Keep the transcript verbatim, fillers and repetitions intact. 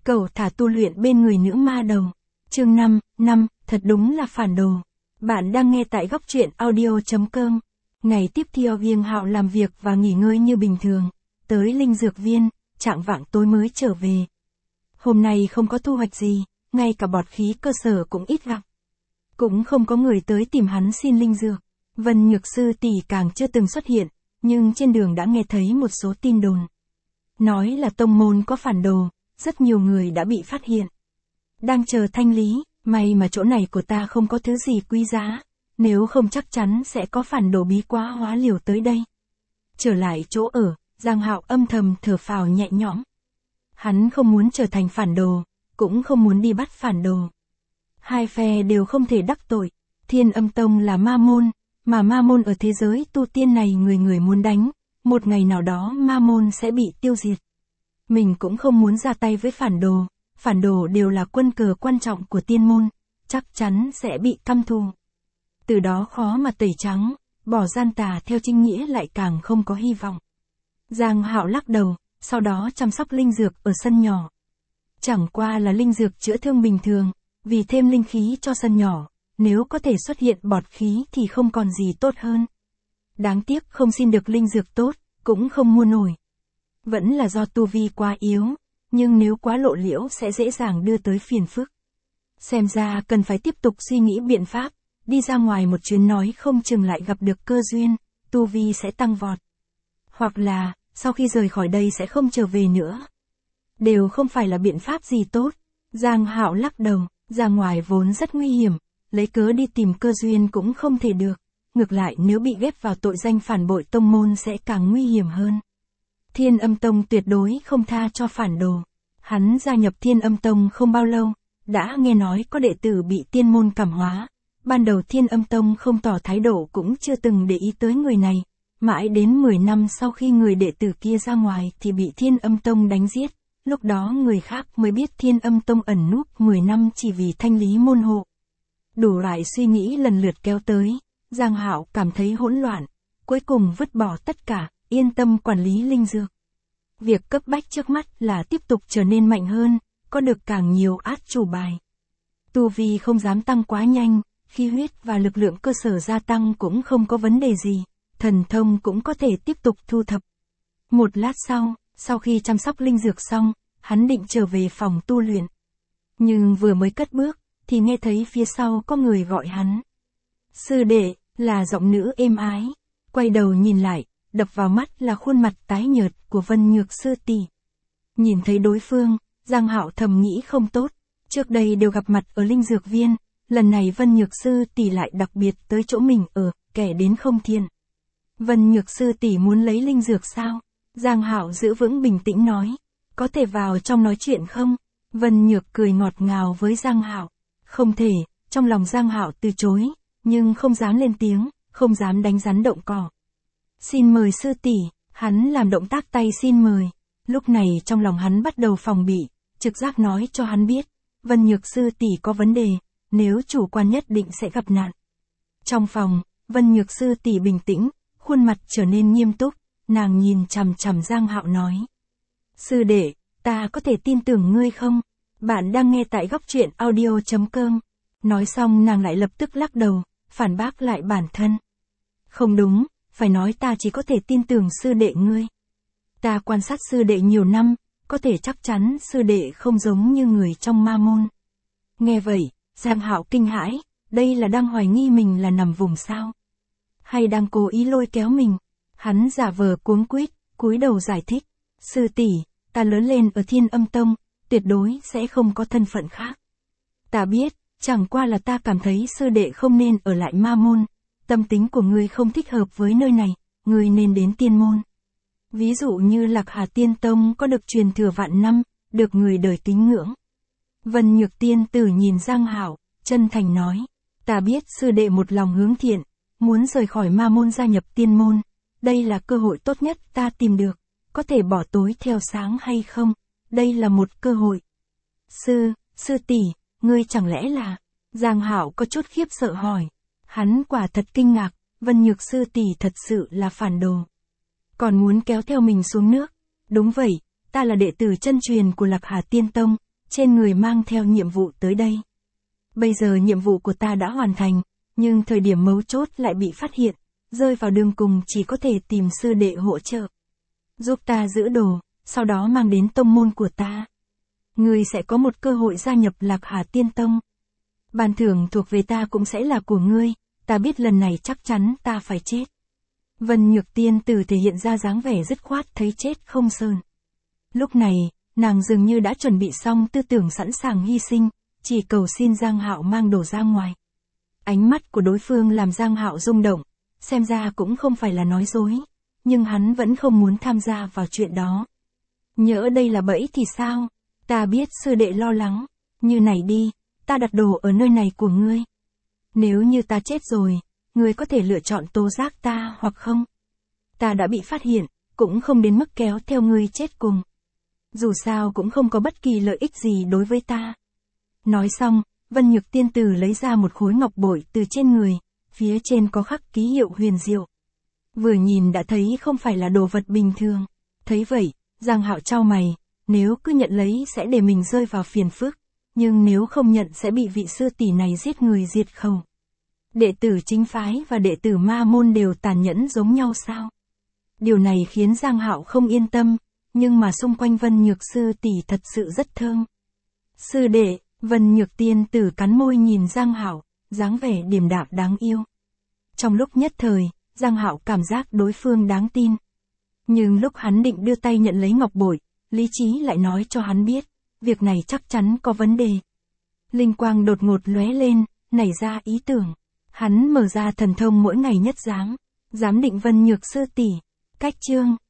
Cẩu thả tu luyện bên người nữ ma đầu. Chương năm, năm, thật đúng là phản đồ. Bạn đang nghe tại góc truyện audio chấm com. Ngày tiếp theo Viêng Hạo làm việc và nghỉ ngơi như bình thường. Tới linh dược viên, trạng vạng tối mới trở về. Hôm nay không có thu hoạch gì, ngay cả bọt khí cơ sở cũng ít gặp. Cũng không có người tới tìm hắn xin linh dược. Vân Nhược Sư tỷ càng chưa từng xuất hiện, nhưng trên đường đã nghe thấy một số tin đồn. Nói là tông môn có phản đồ, rất nhiều người đã bị phát hiện. Đang chờ thanh lý, may mà chỗ này của ta không có thứ gì quý giá, nếu không chắc chắn sẽ có phản đồ bí quá hóa liều tới đây. Trở lại chỗ ở, Giang Hạo âm thầm thở phào nhẹ nhõm. Hắn không muốn trở thành phản đồ, cũng không muốn đi bắt phản đồ. Hai phe đều không thể đắc tội, Thiên Âm Tông là ma môn, mà ma môn ở thế giới tu tiên này người người muốn đánh, một ngày nào đó ma môn sẽ bị tiêu diệt. Mình cũng không muốn ra tay với phản đồ, phản đồ đều là quân cờ quan trọng của tiên môn, chắc chắn sẽ bị căm thù. Từ đó khó mà tẩy trắng, bỏ gian tà theo chính nghĩa lại càng không có hy vọng. Giang Hạo lắc đầu, sau đó chăm sóc linh dược ở sân nhỏ. Chẳng qua là linh dược chữa thương bình thường, vì thêm linh khí cho sân nhỏ, nếu có thể xuất hiện bọt khí thì không còn gì tốt hơn. Đáng tiếc không xin được linh dược tốt, cũng không mua nổi. Vẫn là do tu vi quá yếu, nhưng nếu quá lộ liễu sẽ dễ dàng đưa tới phiền phức. Xem ra cần phải tiếp tục suy nghĩ biện pháp, đi ra ngoài một chuyến nói không chừng lại gặp được cơ duyên, tu vi sẽ tăng vọt. Hoặc là, sau khi rời khỏi đây sẽ không trở về nữa. Đều không phải là biện pháp gì tốt. Giang Hạo lắc đầu, ra ngoài vốn rất nguy hiểm, lấy cớ đi tìm cơ duyên cũng không thể được. Ngược lại nếu bị ghép vào tội danh phản bội tông môn sẽ càng nguy hiểm hơn. Thiên Âm Tông tuyệt đối không tha cho phản đồ. Hắn gia nhập Thiên Âm Tông không bao lâu, đã nghe nói có đệ tử bị tiên môn cảm hóa. Ban đầu Thiên Âm Tông không tỏ thái độ cũng chưa từng để ý tới người này. Mãi đến mười năm sau khi người đệ tử kia ra ngoài thì bị Thiên Âm Tông đánh giết. Lúc đó người khác mới biết Thiên Âm Tông ẩn núp mười năm chỉ vì thanh lý môn hộ. Đủ loại suy nghĩ lần lượt kéo tới. Giang Hạo cảm thấy hỗn loạn. Cuối cùng vứt bỏ tất cả, yên tâm quản lý linh dược. Việc cấp bách trước mắt là tiếp tục trở nên mạnh hơn, có được càng nhiều át chủ bài. Tu vi không dám tăng quá nhanh, khí huyết và lực lượng cơ sở gia tăng cũng không có vấn đề gì, thần thông cũng có thể tiếp tục thu thập. Một lát sau, sau khi chăm sóc linh dược xong, hắn định trở về phòng tu luyện. Nhưng vừa mới cất bước, thì nghe thấy phía sau có người gọi hắn. Sư đệ, là giọng nữ êm ái. Quay đầu nhìn lại, đập vào mắt là khuôn mặt tái nhợt của Vân Nhược Sư tỷ. Nhìn thấy đối phương, Giang Hạo thầm nghĩ không tốt, trước đây đều gặp mặt ở linh dược viên, lần này Vân Nhược Sư tỷ lại đặc biệt tới chỗ mình ở, kẻ đến không thiện. Vân Nhược Sư tỷ muốn lấy linh dược sao? Giang Hạo giữ vững bình tĩnh nói, có thể vào trong nói chuyện không? Vân Nhược cười ngọt ngào với Giang Hạo, không thể, trong lòng Giang Hạo từ chối, nhưng không dám lên tiếng, không dám đánh rắn động cỏ. Xin mời sư tỷ, hắn làm động tác tay xin mời. Lúc này trong lòng hắn bắt đầu phòng bị, trực giác nói cho hắn biết, Vân Nhược sư tỷ có vấn đề, nếu chủ quan nhất định sẽ gặp nạn. Trong phòng, Vân Nhược sư tỷ bình tĩnh, khuôn mặt trở nên nghiêm túc, nàng nhìn chằm chằm Giang Hạo nói. Sư đệ, ta có thể tin tưởng ngươi không? Bạn đang nghe tại góc truyện audio chấm com. Nói xong nàng lại lập tức lắc đầu, phản bác lại bản thân. Không đúng, phải nói ta chỉ có thể tin tưởng sư đệ ngươi. Ta quan sát sư đệ nhiều năm, có thể chắc chắn sư đệ không giống như người trong ma môn. Nghe vậy, Giang Hạo kinh hãi, đây là đang hoài nghi mình là nằm vùng sao? Hay đang cố ý lôi kéo mình? Hắn giả vờ cuống quýt, cúi đầu giải thích. Sư tỷ, ta lớn lên ở Thiên Âm Tông, tuyệt đối sẽ không có thân phận khác. Ta biết, chẳng qua là ta cảm thấy sư đệ không nên ở lại ma môn. Tâm tính của ngươi không thích hợp với nơi này, ngươi nên đến tiên môn. Ví dụ như Lạc Hà Tiên Tông có được truyền thừa vạn năm, được người đời kính ngưỡng. Vân Nhược tiên tử nhìn Giang Hạo, chân thành nói, ta biết sư đệ một lòng hướng thiện, muốn rời khỏi ma môn gia nhập tiên môn, đây là cơ hội tốt nhất ta tìm được, có thể bỏ tối theo sáng hay không, đây là một cơ hội. Sư, sư tỷ, ngươi chẳng lẽ là... Giang Hạo có chút khiếp sợ hỏi. Hắn quả thật kinh ngạc, Vân Nhược sư tỷ thật sự là phản đồ. Còn muốn kéo theo mình xuống nước. Đúng vậy, ta là đệ tử chân truyền của Lạc Hà Tiên Tông, trên người mang theo nhiệm vụ tới đây. Bây giờ nhiệm vụ của ta đã hoàn thành, nhưng thời điểm mấu chốt lại bị phát hiện, rơi vào đường cùng chỉ có thể tìm sư đệ hỗ trợ. Giúp ta giữ đồ, sau đó mang đến tông môn của ta. Ngươi sẽ có một cơ hội gia nhập Lạc Hà Tiên Tông. Ban thưởng thuộc về ta cũng sẽ là của ngươi, ta biết lần này chắc chắn ta phải chết. Vân Nhược Tiên Tử thể hiện ra dáng vẻ dứt khoát thấy chết không sờn. Lúc này, nàng dường như đã chuẩn bị xong tư tưởng sẵn sàng hy sinh, chỉ cầu xin Giang Hạo mang đồ ra ngoài. Ánh mắt của đối phương làm Giang Hạo rung động, xem ra cũng không phải là nói dối, nhưng hắn vẫn không muốn tham gia vào chuyện đó. Nhỡ đây là bẫy thì sao? Ta biết sư đệ lo lắng, như này đi, ta đặt đồ ở nơi này của ngươi. Nếu như ta chết rồi, ngươi có thể lựa chọn tố giác ta hoặc không. Ta đã bị phát hiện, cũng không đến mức kéo theo ngươi chết cùng. Dù sao cũng không có bất kỳ lợi ích gì đối với ta. Nói xong, Vân Nhược Tiên Tử lấy ra một khối ngọc bội từ trên người, phía trên có khắc ký hiệu huyền diệu. Vừa nhìn đã thấy không phải là đồ vật bình thường. Thấy vậy, Giang Hạo chau mày, nếu cứ nhận lấy sẽ để mình rơi vào phiền phức, nhưng nếu không nhận sẽ bị vị sư tỷ này giết người diệt khẩu. Đệ tử chính phái và đệ tử ma môn đều tàn nhẫn giống nhau sao? Điều này khiến Giang Hạo không yên tâm, nhưng mà xung quanh Vân Nhược sư tỷ thật sự rất thơm. Sư đệ, Vân Nhược Tiên Tử cắn môi nhìn Giang Hạo, dáng vẻ điềm đạm đáng yêu. Trong lúc nhất thời, Giang Hạo cảm giác đối phương đáng tin. Nhưng lúc hắn định đưa tay nhận lấy ngọc bội, lý trí lại nói cho hắn biết, việc này chắc chắn có vấn đề. Linh quang đột ngột lóe lên, nảy ra ý tưởng. Hắn mở ra thần thông mỗi ngày nhất giám, giám định Vân Nhược sư tỷ. Cách chương